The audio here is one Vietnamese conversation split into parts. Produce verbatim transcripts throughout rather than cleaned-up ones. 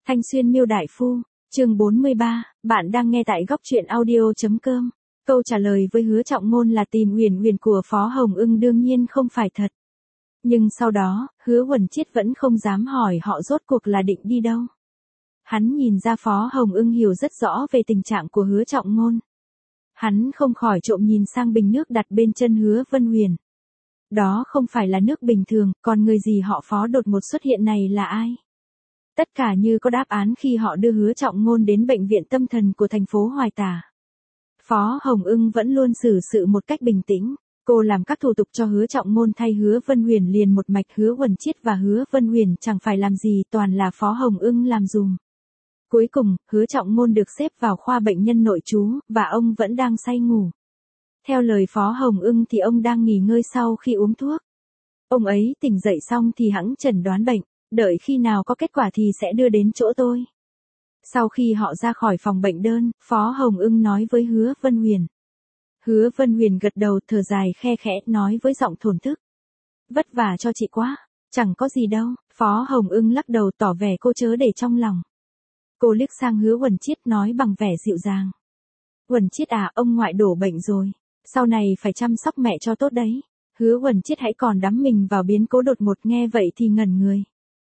Thanh Xuyên Miêu Đại Phu, chương bốn mươi ba, bạn đang nghe tại góc truyện audio.com. Câu trả lời với Hứa Trọng Ngôn là tìm Uyển Uyển của Phó Hồng Ưng đương nhiên không phải thật. Nhưng sau đó, Hứa Huẩn Chiết vẫn không dám hỏi họ rốt cuộc là định đi đâu. Hắn nhìn ra Phó Hồng Ưng hiểu rất rõ về tình trạng của Hứa Trọng Ngôn. Hắn không khỏi trộm nhìn sang bình nước đặt bên chân Hứa Vân Huyền. Đó không phải là nước bình thường, còn người gì họ Phó đột ngột xuất hiện này là ai? Tất cả như có đáp án khi họ đưa Hứa Trọng Ngôn đến bệnh viện tâm thần của thành phố Hoài Tà. Phó Hồng Ưng vẫn luôn xử sự một cách bình tĩnh. Cô làm các thủ tục cho Hứa Trọng Ngôn thay Hứa Vân Huyền liền một mạch. Hứa Huẩn Chiết và Hứa Vân Huyền chẳng phải làm gì, toàn là Phó Hồng Ưng làm dùm. Cuối cùng, Hứa Trọng Ngôn được xếp vào khoa bệnh nhân nội trú, và ông vẫn đang say ngủ. Theo lời Phó Hồng Ưng thì ông đang nghỉ ngơi sau khi uống thuốc. Ông ấy tỉnh dậy xong thì hẵng chẩn đoán bệnh, đợi khi nào có kết quả thì sẽ đưa đến chỗ tôi. Sau khi họ ra khỏi phòng bệnh đơn, Phó Hồng Ưng nói với Hứa Vân Huyền. Hứa Vân Huyền gật đầu, thở dài khe khẽ, nói với giọng thổn thức. Vất vả cho chị quá. Chẳng có gì đâu. Phó Hồng Ưng lắc đầu tỏ vẻ cô chớ để trong lòng. Cô liếc sang Hứa Huẩn Chiết nói bằng vẻ dịu dàng. Huẩn Chiết à, ông ngoại đổ bệnh rồi. Sau này phải chăm sóc mẹ cho tốt đấy. Hứa Huẩn Chiết hãy còn đắm mình vào biến cố đột ngột, nghe vậy thì ngẩn người.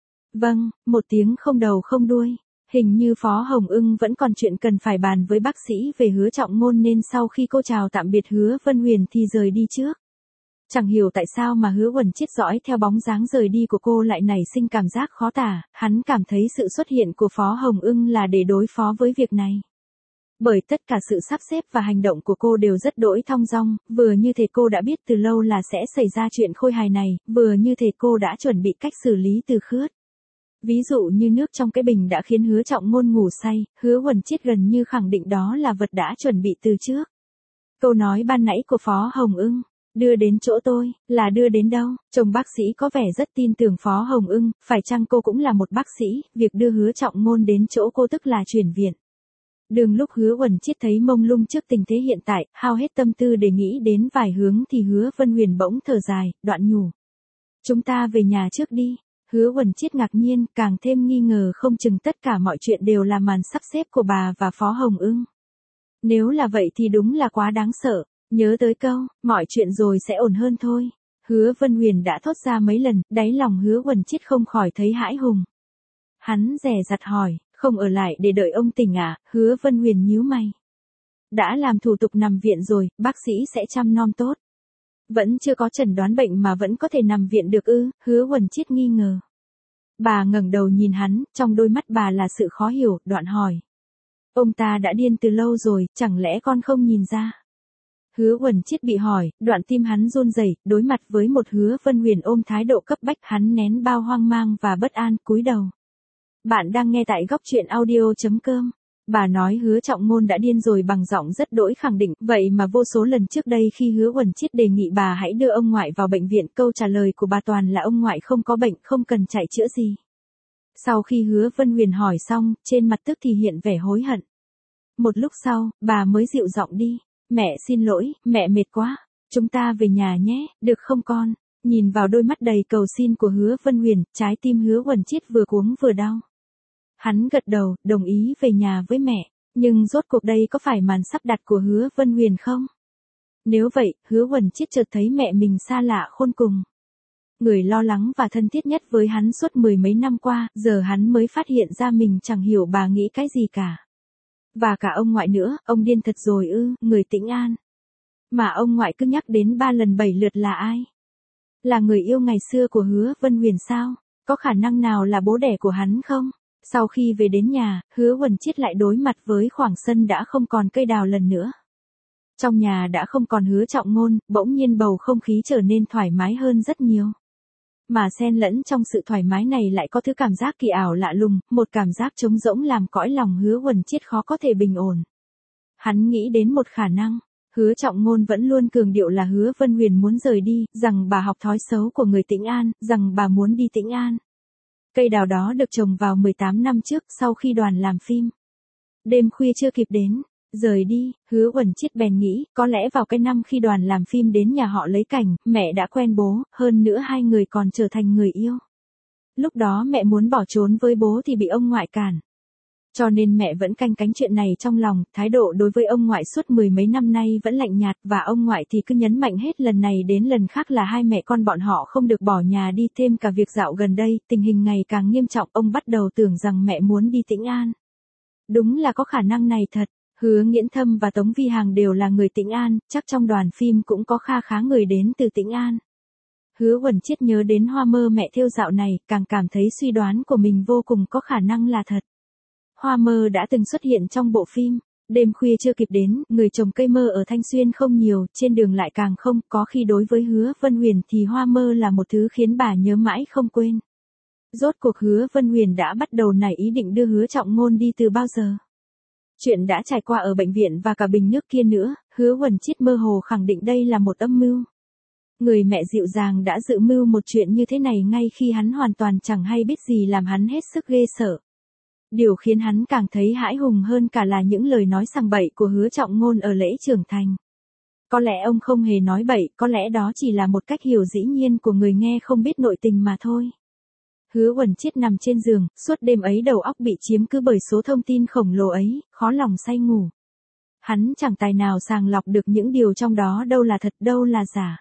Vâng, một tiếng không đầu không đuôi. Hình như Phó Hồng Ưng vẫn còn chuyện cần phải bàn với bác sĩ về Hứa Trọng Ngôn nên sau khi cô chào tạm biệt Hứa Vân Huyền thì rời đi trước. Chẳng hiểu tại sao mà Hứa Huẩn Chiết dõi theo bóng dáng rời đi của cô lại nảy sinh cảm giác khó tả, hắn cảm thấy sự xuất hiện của Phó Hồng Ưng là để đối phó với việc này. Bởi tất cả sự sắp xếp và hành động của cô đều rất đỗi thong dong, vừa như thể cô đã biết từ lâu là sẽ xảy ra chuyện khôi hài này, vừa như thể cô đã chuẩn bị cách xử lý từ khướt. Ví dụ như nước trong cái bình đã khiến Hứa Trọng Ngôn ngủ say, Hứa Huẩn Chiết gần như khẳng định đó là vật đã chuẩn bị từ trước. Câu nói ban nãy của Phó Hồng Ưng, đưa đến chỗ tôi, là đưa đến đâu? Chồng bác sĩ có vẻ rất tin tưởng Phó Hồng Ưng, phải chăng cô cũng là một bác sĩ, việc đưa Hứa Trọng Ngôn đến chỗ cô tức là chuyển viện. Đường lúc Hứa Huẩn Chiết thấy mông lung trước tình thế hiện tại, hao hết tâm tư để nghĩ đến vài hướng thì Hứa Vân Huyền bỗng thở dài, đoạn nhủ. Chúng ta về nhà trước đi. Hứa Huẩn Chiết ngạc nhiên, càng thêm nghi ngờ không chừng tất cả mọi chuyện đều là màn sắp xếp của bà và Phó Hồng Ưng. Nếu là vậy thì đúng là quá đáng sợ. Nhớ tới câu, mọi chuyện rồi sẽ ổn hơn thôi. Hứa Vân Huyền đã thốt ra mấy lần, đáy lòng Hứa Huẩn Chiết không khỏi thấy hãi hùng. Hắn dè dặt hỏi, không ở lại để đợi ông tỉnh à? Hứa Vân Huyền nhíu mày. Đã làm thủ tục nằm viện rồi, bác sĩ sẽ chăm nom tốt. Vẫn chưa có chẩn đoán bệnh mà vẫn có thể nằm viện được ư? Hứa Huẩn Chiết nghi ngờ. Bà ngẩng đầu nhìn hắn, trong đôi mắt bà là sự khó hiểu, đoạn hỏi. Ông ta đã điên từ lâu rồi, chẳng lẽ con không nhìn ra? Hứa Huẩn Chiết bị hỏi, đoạn tim hắn run rẩy, đối mặt với một Hứa Vân Huyền ôm thái độ cấp bách, hắn nén bao hoang mang và bất an, cúi đầu. Bạn đang nghe tại góc truyện audio.com. Bà nói Hứa Trọng Ngôn đã điên rồi bằng giọng rất đỗi khẳng định, vậy mà vô số lần trước đây khi Hứa Huẩn Chiết đề nghị bà hãy đưa ông ngoại vào bệnh viện, câu trả lời của bà toàn là ông ngoại không có bệnh, không cần chạy chữa gì. Sau khi Hứa Vân Huyền hỏi xong, trên mặt tức thì hiện vẻ hối hận. Một lúc sau, bà mới dịu giọng đi. Mẹ xin lỗi, mẹ mệt quá. Chúng ta về nhà nhé, được không con? Nhìn vào đôi mắt đầy cầu xin của Hứa Vân Huyền, trái tim Hứa Huẩn Chiết vừa cuống vừa đau. Hắn gật đầu, đồng ý về nhà với mẹ. Nhưng rốt cuộc đây có phải màn sắp đặt của Hứa Vân Huyền không? Nếu vậy, Hứa Huẩn Chiết chợt thấy mẹ mình xa lạ khôn cùng. Người lo lắng và thân thiết nhất với hắn suốt mười mấy năm qua, giờ hắn mới phát hiện ra mình chẳng hiểu bà nghĩ cái gì cả. Và cả ông ngoại nữa, ông điên thật rồi ư? Người Tĩnh An. Mà ông ngoại cứ nhắc đến ba lần bảy lượt là ai? Là người yêu ngày xưa của Hứa Vân Huyền sao? Có khả năng nào là bố đẻ của hắn không? Sau khi về đến nhà, Hứa Huẩn Chiết lại đối mặt với khoảng sân đã không còn cây đào lần nữa. Trong nhà đã không còn Hứa Trọng Ngôn, bỗng nhiên bầu không khí trở nên thoải mái hơn rất nhiều. Mà xen lẫn trong sự thoải mái này lại có thứ cảm giác kỳ ảo lạ lùng, một cảm giác trống rỗng làm cõi lòng Hứa Huẩn Chiết khó có thể bình ổn. Hắn nghĩ đến một khả năng, Hứa Trọng Ngôn vẫn luôn cường điệu là Hứa Vân Huyền muốn rời đi, rằng bà học thói xấu của người Tĩnh An, rằng bà muốn đi Tĩnh An. Cây đào đó được trồng vào mười tám năm trước, sau khi đoàn làm phim. Đêm khuya chưa kịp đến, rời đi, Hứa Huẩn Chiết bèn nghĩ, có lẽ vào cái năm khi đoàn làm phim đến nhà họ lấy cảnh, mẹ đã quen bố, hơn nữa hai người còn trở thành người yêu. Lúc đó mẹ muốn bỏ trốn với bố thì bị ông ngoại cản. Cho nên mẹ vẫn canh cánh chuyện này trong lòng, thái độ đối với ông ngoại suốt mười mấy năm nay vẫn lạnh nhạt và ông ngoại thì cứ nhấn mạnh hết lần này đến lần khác là hai mẹ con bọn họ không được bỏ nhà đi, thêm cả việc dạo gần đây, tình hình ngày càng nghiêm trọng, ông bắt đầu tưởng rằng mẹ muốn đi Tĩnh An. Đúng là có khả năng này thật, Hứa Nghiễn Thâm và Tống Vi Hằng đều là người Tĩnh An, chắc trong đoàn phim cũng có kha khá người đến từ Tĩnh An. Hứa Huẩn Chiết nhớ đến hoa mơ mẹ thêu dạo này, càng cảm thấy suy đoán của mình vô cùng có khả năng là thật. Hoa mơ đã từng xuất hiện trong bộ phim, đêm khuya chưa kịp đến, người trồng cây mơ ở Thanh Xuyên không nhiều, trên đường lại càng không, có khi đối với Hứa Vân Huyền thì hoa mơ là một thứ khiến bà nhớ mãi không quên. Rốt cuộc Hứa Vân Huyền đã bắt đầu nảy ý định đưa Hứa Trọng Ngôn đi từ bao giờ. Chuyện đã trải qua ở bệnh viện và cả bình nước kia nữa, Hứa Huẩn Chiết mơ hồ khẳng định đây là một âm mưu. Người mẹ dịu dàng đã dự mưu một chuyện như thế này ngay khi hắn hoàn toàn chẳng hay biết gì, làm hắn hết sức ghê sợ. Điều khiến hắn càng thấy hãi hùng hơn cả là những lời nói sằng bậy của Hứa Trọng Ngôn ở lễ trưởng thành. Có lẽ ông không hề nói bậy, có lẽ đó chỉ là một cách hiểu dĩ nhiên của người nghe không biết nội tình mà thôi. Hứa Huẩn Chiết nằm trên giường, suốt đêm ấy đầu óc bị chiếm cứ bởi số thông tin khổng lồ ấy, khó lòng say ngủ. Hắn chẳng tài nào sàng lọc được những điều trong đó đâu là thật đâu là giả.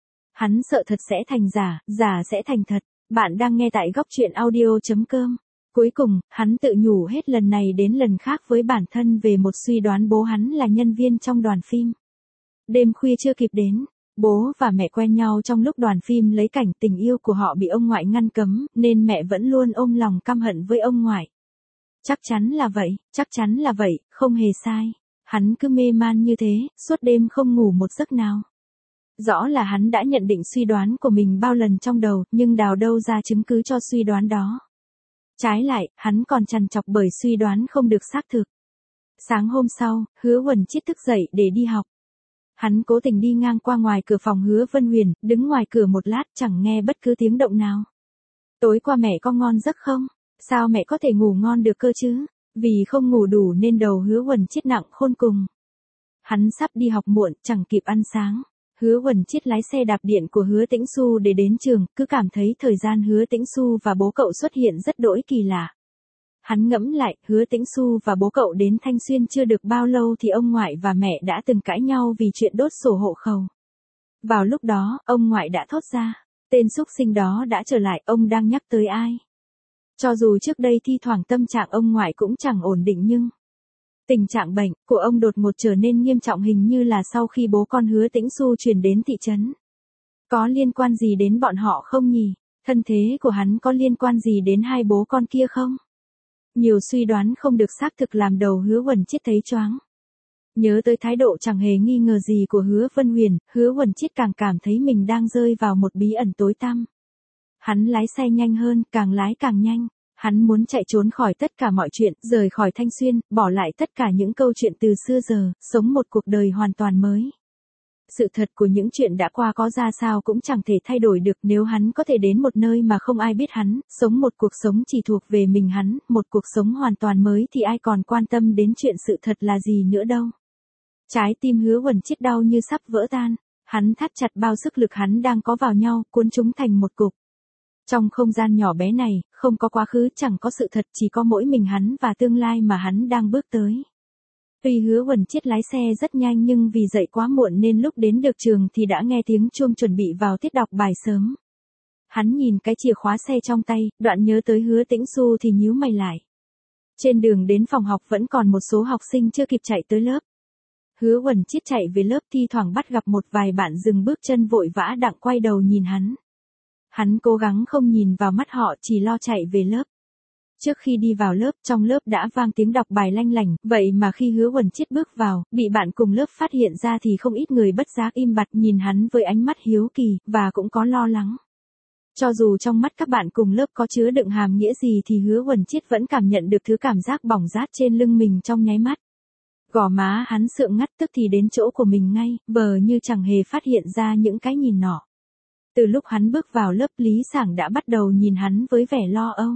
Hắn sợ thật sẽ thành giả, giả sẽ thành thật. Bạn đang nghe tại góc truyện audio chấm com. Cuối cùng, hắn tự nhủ hết lần này đến lần khác với bản thân về một suy đoán bố hắn là nhân viên trong đoàn phim. Đêm khuya chưa kịp đến, bố và mẹ quen nhau trong lúc đoàn phim lấy cảnh, tình yêu của họ bị ông ngoại ngăn cấm, nên mẹ vẫn luôn ôm lòng căm hận với ông ngoại. Chắc chắn là vậy, chắc chắn là vậy, không hề sai. Hắn cứ mê man như thế, suốt đêm không ngủ một giấc nào. Rõ là hắn đã nhận định suy đoán của mình bao lần trong đầu, nhưng đào đâu ra chứng cứ cho suy đoán đó. Trái lại, hắn còn trằn trọc bởi suy đoán không được xác thực. Sáng hôm sau, Hứa Huẩn Chiết thức dậy để đi học. Hắn cố tình đi ngang qua ngoài cửa phòng Hứa Vân Huyền, đứng ngoài cửa một lát chẳng nghe bất cứ tiếng động nào. Tối qua mẹ có ngon giấc không? Sao mẹ có thể ngủ ngon được cơ chứ? Vì không ngủ đủ nên đầu Hứa Huẩn Chiết nặng khôn cùng. Hắn sắp đi học muộn, chẳng kịp ăn sáng. Hứa Huẩn Chiết lái xe đạp điện của Hứa Tĩnh Xu để đến trường, cứ cảm thấy thời gian Hứa Tĩnh Xu và bố cậu xuất hiện rất đỗi kỳ lạ. Hắn ngẫm lại, Hứa Tĩnh Xu và bố cậu đến Thanh Xuyên chưa được bao lâu thì ông ngoại và mẹ đã từng cãi nhau vì chuyện đốt sổ hộ khẩu. Vào lúc đó, ông ngoại đã thốt ra, tên xúc sinh đó đã trở lại, ông đang nhắc tới ai? Cho dù trước đây thi thoảng tâm trạng ông ngoại cũng chẳng ổn định nhưng tình trạng bệnh của ông đột ngột trở nên nghiêm trọng, hình như là sau khi bố con Hứa Tĩnh Xu chuyển đến thị trấn. Có liên quan gì đến bọn họ không nhỉ? Thân thế của hắn có liên quan gì đến hai bố con kia không? Nhiều suy đoán không được xác thực làm đầu Hứa Huẩn Chiết thấy choáng. Nhớ tới thái độ chẳng hề nghi ngờ gì của Hứa Vân Huyền, Hứa Huẩn Chiết càng cảm thấy mình đang rơi vào một bí ẩn tối tăm. Hắn lái xe nhanh hơn, càng lái càng nhanh. Hắn muốn chạy trốn khỏi tất cả mọi chuyện, rời khỏi Thanh Xuyên, bỏ lại tất cả những câu chuyện từ xưa giờ, sống một cuộc đời hoàn toàn mới. Sự thật của những chuyện đã qua có ra sao cũng chẳng thể thay đổi được, nếu hắn có thể đến một nơi mà không ai biết hắn, sống một cuộc sống chỉ thuộc về mình hắn, một cuộc sống hoàn toàn mới thì ai còn quan tâm đến chuyện sự thật là gì nữa đâu. Trái tim Hứa Huẩn Chiết đau như sắp vỡ tan, hắn thắt chặt bao sức lực hắn đang có vào nhau, cuốn chúng thành một cục. Trong không gian nhỏ bé này, không có quá khứ, chẳng có sự thật, chỉ có mỗi mình hắn và tương lai mà hắn đang bước tới. Tuy Hứa Huẩn Chiết lái xe rất nhanh nhưng vì dậy quá muộn nên lúc đến được trường thì đã nghe tiếng chuông chuẩn bị vào tiết đọc bài sớm. Hắn nhìn cái chìa khóa xe trong tay, đoạn nhớ tới Hứa Tĩnh Xu thì nhíu mày lại. Trên đường đến phòng học vẫn còn một số học sinh chưa kịp chạy tới lớp. Hứa Huẩn Chiết chạy về lớp, thi thoảng bắt gặp một vài bạn dừng bước chân vội vã đặng quay đầu nhìn hắn. Hắn cố gắng không nhìn vào mắt họ, chỉ lo chạy về lớp. Trước khi đi vào lớp, trong lớp đã vang tiếng đọc bài lanh lảnh, vậy mà khi Hứa Huẩn Chiết bước vào, bị bạn cùng lớp phát hiện ra thì không ít người bất giác im bặt nhìn hắn với ánh mắt hiếu kỳ, và cũng có lo lắng. Cho dù trong mắt các bạn cùng lớp có chứa đựng hàm nghĩa gì thì Hứa Huẩn Chiết vẫn cảm nhận được thứ cảm giác bỏng rát trên lưng mình trong nháy mắt. Gò má hắn sượng ngắt, tức thì đến chỗ của mình ngay, vờ như chẳng hề phát hiện ra những cái nhìn nọ. Từ lúc hắn bước vào lớp, Lý Sảng đã bắt đầu nhìn hắn với vẻ lo âu.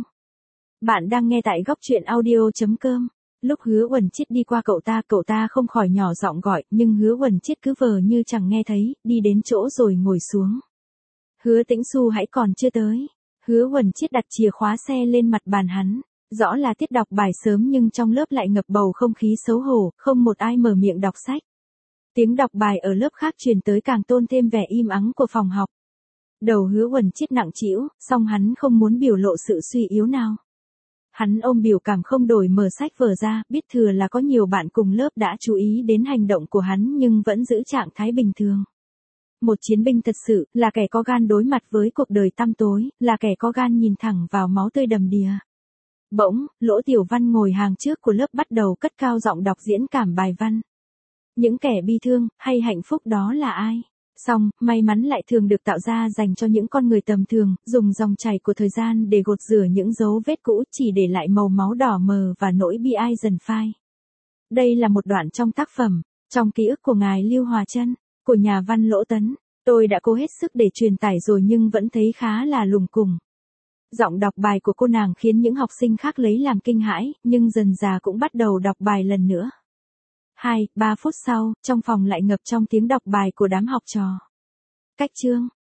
Bạn đang nghe tại góc truyện audio chấm com. Lúc Hứa Huẩn Chiết đi qua cậu ta, cậu ta không khỏi nhỏ giọng gọi, nhưng Hứa Huẩn Chiết cứ vờ như chẳng nghe thấy, đi đến chỗ rồi ngồi xuống. Hứa Tĩnh Xu hãy còn chưa tới. Hứa Huẩn Chiết đặt chìa khóa xe lên mặt bàn hắn. Rõ là tiết đọc bài sớm nhưng trong lớp lại ngập bầu không khí xấu hổ, không một ai mở miệng đọc sách. Tiếng đọc bài ở lớp khác truyền tới càng tôn thêm vẻ im ắng của phòng học. Đầu Hứa Uẩn Chiết nặng trĩu, song hắn không muốn biểu lộ sự suy yếu nào. Hắn ôm biểu cảm không đổi mở sách vở ra, biết thừa là có nhiều bạn cùng lớp đã chú ý đến hành động của hắn nhưng vẫn giữ trạng thái bình thường. Một chiến binh thật sự, là kẻ có gan đối mặt với cuộc đời tăm tối, là kẻ có gan nhìn thẳng vào máu tươi đầm đìa. Bỗng, Lỗ Tiểu Văn ngồi hàng trước của lớp bắt đầu cất cao giọng đọc diễn cảm bài văn. Những kẻ bi thương, hay hạnh phúc đó là ai? Song, may mắn lại thường được tạo ra dành cho những con người tầm thường, dùng dòng chảy của thời gian để gột rửa những dấu vết cũ chỉ để lại màu máu đỏ mờ và nỗi bi ai dần phai. Đây là một đoạn trong tác phẩm, trong ký ức của ngài Lưu Hòa Trân, của nhà văn Lỗ Tấn. Tôi đã cố hết sức để truyền tải rồi nhưng vẫn thấy khá là lùng cùng. Giọng đọc bài của cô nàng khiến những học sinh khác lấy làm kinh hãi, nhưng dần dà cũng bắt đầu đọc bài lần nữa. Hai, ba phút sau, trong phòng lại ngập trong tiếng đọc bài của đám học trò. Cách chương.